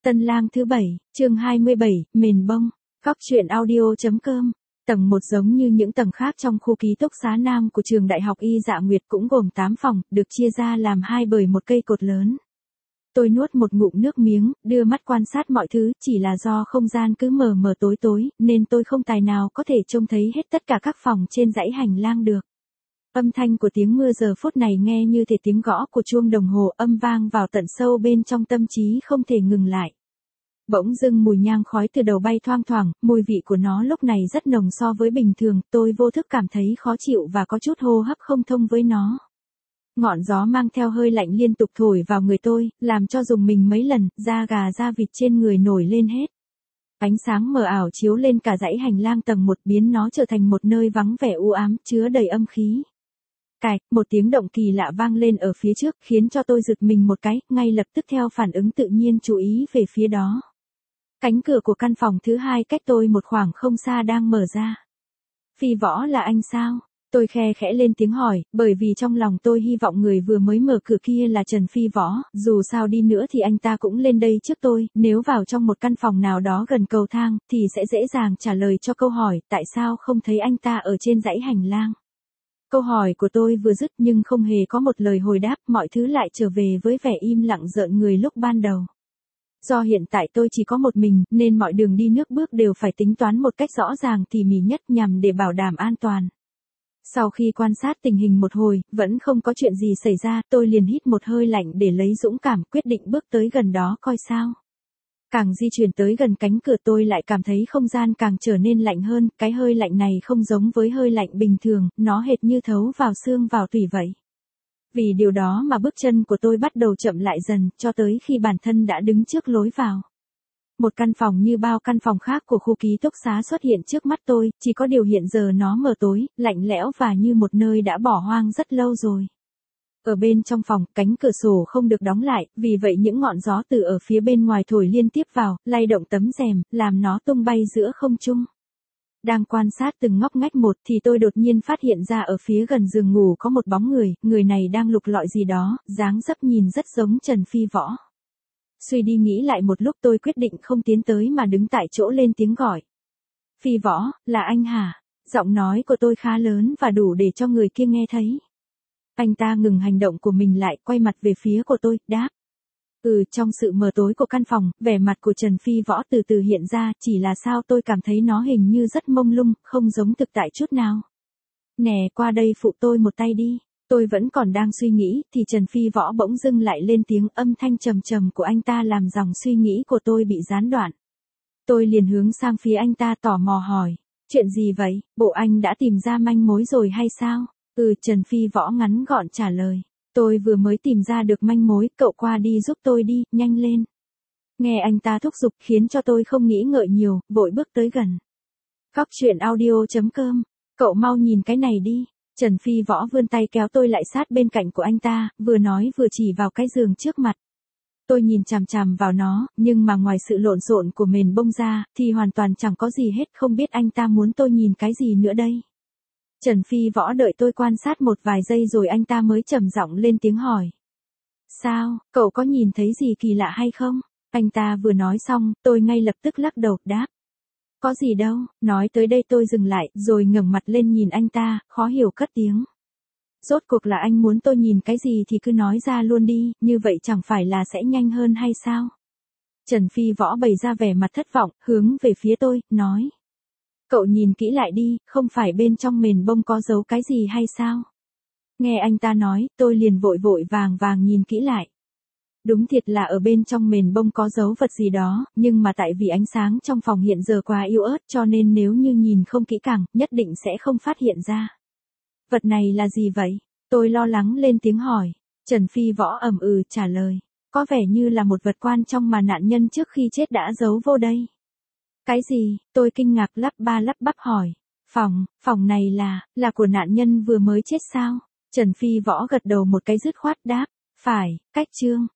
Tân lang thứ 7, chương 27, mền bông. Góc truyện audio.com. Tầng 1 giống như những tầng khác trong khu ký túc xá nam của trường đại học Y Dạ Nguyệt cũng gồm 8 phòng, được chia ra làm hai bởi một cây cột lớn. Tôi nuốt một ngụm nước miếng, đưa mắt quan sát mọi thứ, chỉ là do không gian cứ mờ mờ tối tối, nên tôi không tài nào có thể trông thấy hết tất cả các phòng trên dãy hành lang được. Âm thanh của tiếng mưa giờ phút này nghe như thể tiếng gõ của chuông đồng hồ, âm vang vào tận sâu bên trong tâm trí không thể ngừng lại. Bỗng dưng mùi nhang khói từ đầu bay thoang thoảng, mùi vị của nó lúc này rất nồng so với bình thường, tôi vô thức cảm thấy khó chịu và có chút hô hấp không thông với nó. Ngọn gió mang theo hơi lạnh liên tục thổi vào người tôi, làm cho rùng mình mấy lần, da gà da vịt trên người nổi lên hết. Ánh sáng mờ ảo chiếu lên cả dãy hành lang tầng 1, biến nó trở thành một nơi vắng vẻ u ám, chứa đầy âm khí. Cạch, một tiếng động kỳ lạ vang lên ở phía trước, khiến cho tôi giật mình một cái, ngay lập tức theo phản ứng tự nhiên chú ý về phía đó. Cánh cửa của căn phòng thứ hai cách tôi một khoảng không xa đang mở ra. Phi Võ là anh sao? Tôi khe khẽ lên tiếng hỏi, bởi vì trong lòng tôi hy vọng người vừa mới mở cửa kia là Trần Phi Võ, dù sao đi nữa thì anh ta cũng lên đây trước tôi, nếu vào trong một căn phòng nào đó gần cầu thang, thì sẽ dễ dàng trả lời cho câu hỏi, tại sao không thấy anh ta ở trên dãy hành lang. Câu hỏi của tôi vừa dứt nhưng không hề có một lời hồi đáp, mọi thứ lại trở về với vẻ im lặng rợn người lúc ban đầu. Do hiện tại tôi chỉ có một mình, nên mọi đường đi nước bước đều phải tính toán một cách rõ ràng tỉ mỉ nhất nhằm để bảo đảm an toàn. Sau khi quan sát tình hình một hồi, vẫn không có chuyện gì xảy ra, tôi liền hít một hơi lạnh để lấy dũng cảm, quyết định bước tới gần đó coi sao. Càng di chuyển tới gần cánh cửa tôi lại cảm thấy không gian càng trở nên lạnh hơn, cái hơi lạnh này không giống với hơi lạnh bình thường, nó hệt như thấu vào xương vào tủy vậy. Vì điều đó mà bước chân của tôi bắt đầu chậm lại dần, cho tới khi bản thân đã đứng trước lối vào. Một căn phòng như bao căn phòng khác của khu ký túc xá xuất hiện trước mắt tôi, chỉ có điều hiện giờ nó mờ tối, lạnh lẽo và như một nơi đã bỏ hoang rất lâu rồi. Ở bên trong phòng, cánh cửa sổ không được đóng lại, vì vậy những ngọn gió từ ở phía bên ngoài thổi liên tiếp vào, lay động tấm rèm, làm nó tung bay giữa không trung. Đang quan sát từng ngóc ngách một thì tôi đột nhiên phát hiện ra ở phía gần giường ngủ có một bóng người, người này đang lục lọi gì đó, dáng dấp nhìn rất giống Trần Phi Võ. Suy đi nghĩ lại một lúc tôi quyết định không tiến tới mà đứng tại chỗ lên tiếng gọi. Phi Võ, là anh hả? Giọng nói của tôi khá lớn và đủ để cho người kia nghe thấy. Anh ta ngừng hành động của mình lại, quay mặt về phía của tôi, đáp. Trong sự mờ tối của căn phòng, vẻ mặt của Trần Phi Võ từ từ hiện ra, chỉ là sao tôi cảm thấy nó hình như rất mông lung, không giống thực tại chút nào. Nè, qua đây phụ tôi một tay đi. Tôi vẫn còn đang suy nghĩ, thì Trần Phi Võ bỗng dưng lại lên tiếng, âm thanh trầm trầm của anh ta làm dòng suy nghĩ của tôi bị gián đoạn. Tôi liền hướng sang phía anh ta tò mò hỏi, chuyện gì vậy, bộ anh đã tìm ra manh mối rồi hay sao? Trần Phi Võ ngắn gọn trả lời. Tôi vừa mới tìm ra được manh mối, cậu qua đi giúp tôi đi, nhanh lên. Nghe anh ta thúc giục khiến cho tôi không nghĩ ngợi nhiều, vội bước tới gần. Góc truyện audio.com, cậu mau nhìn cái này đi. Trần Phi Võ vươn tay kéo tôi lại sát bên cạnh của anh ta, vừa nói vừa chỉ vào cái giường trước mặt. Tôi nhìn chằm chằm vào nó, nhưng mà ngoài sự lộn xộn của mền bông ra, thì hoàn toàn chẳng có gì hết, không biết anh ta muốn tôi nhìn cái gì nữa đây. Trần Phi Võ đợi tôi quan sát một vài giây rồi anh ta mới trầm giọng lên tiếng hỏi. Sao, cậu có nhìn thấy gì kỳ lạ hay không? Anh ta vừa nói xong, tôi ngay lập tức lắc đầu, đáp. Có gì đâu, nói tới đây tôi dừng lại, rồi ngẩng mặt lên nhìn anh ta, khó hiểu cất tiếng. Rốt cuộc là anh muốn tôi nhìn cái gì thì cứ nói ra luôn đi, như vậy chẳng phải là sẽ nhanh hơn hay sao? Trần Phi Võ bày ra vẻ mặt thất vọng, hướng về phía tôi, nói. Cậu nhìn kỹ lại đi, không phải bên trong mền bông có giấu cái gì hay sao? Nghe anh ta nói, tôi liền vội vội vàng vàng nhìn kỹ lại. Đúng thiệt là ở bên trong mền bông có dấu vật gì đó, nhưng mà tại vì ánh sáng trong phòng hiện giờ quá yếu ớt cho nên nếu như nhìn không kỹ càng, nhất định sẽ không phát hiện ra. Vật này là gì vậy? Tôi lo lắng lên tiếng hỏi. Trần Phi Võ trả lời. Có vẻ như là một vật quan trọng mà nạn nhân trước khi chết đã giấu vô đây. Cái gì? Tôi kinh ngạc lắp ba lắp bắp hỏi. Phòng này là của nạn nhân vừa mới chết sao? Trần Phi Võ gật đầu một cái dứt khoát đáp. Phải, cách chương.